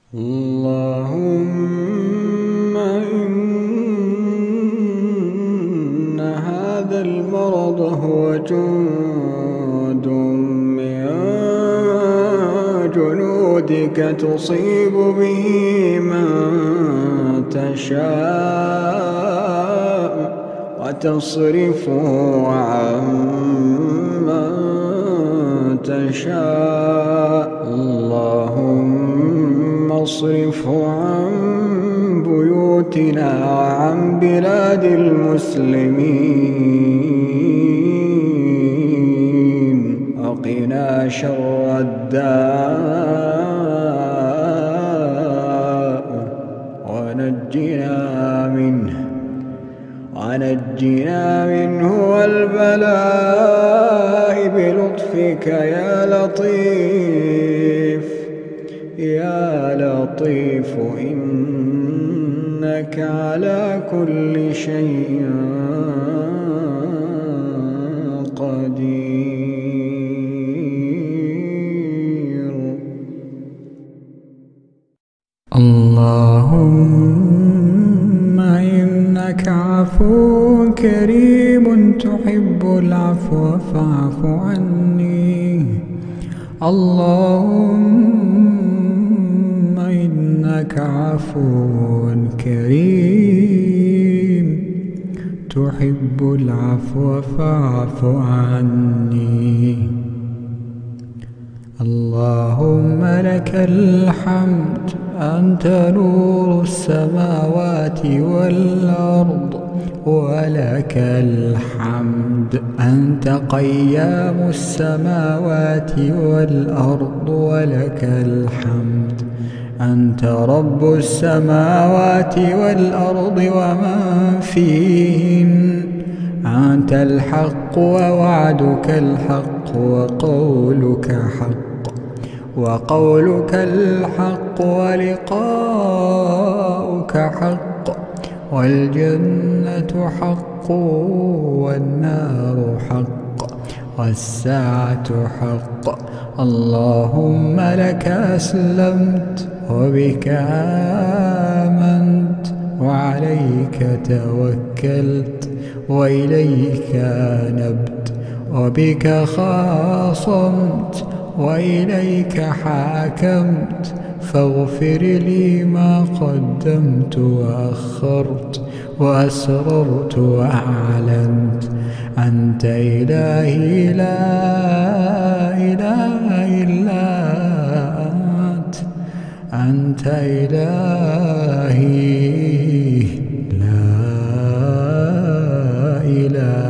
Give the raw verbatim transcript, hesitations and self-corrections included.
اللهم إن هذا المرض هو جند من جنودك تصيب به من تشاء وتصرفه عن من تشاء. اللهم اصرفه عن بيوتنا وعن بلاد المسلمين وقنا شر الداء ونجنا منه ونجنا منه والبلاء بلطفك يا لطيف يا لطيف إنك على كل شيء قدير. اللهم إنك عفو كريم تحب العفو فاعف عني. اللهم إنك عفو كريم تحب العفو فاعف عني. اللهم لك الحمد أنت نور السماوات والأرض ولك الحمد أنت قيام السماوات والأرض ولك الحمد أنت رب السماوات والأرض ومن فيهن. أنت الحق ووعدك الحق وقولك حق وقولك الحق ولقاؤك حق والجنة حق والنار حق والساعة حق. اللهم لك أسلمت وبك آمنت وعليك توكلت وإليك أنبت وبك خاصمت وإليك حاكمت فاغفر لي ما قدمت وأخرت وأسررت وأعلنت. أنت إلهي لا إله إلا أنت. أنت إلهي لا إله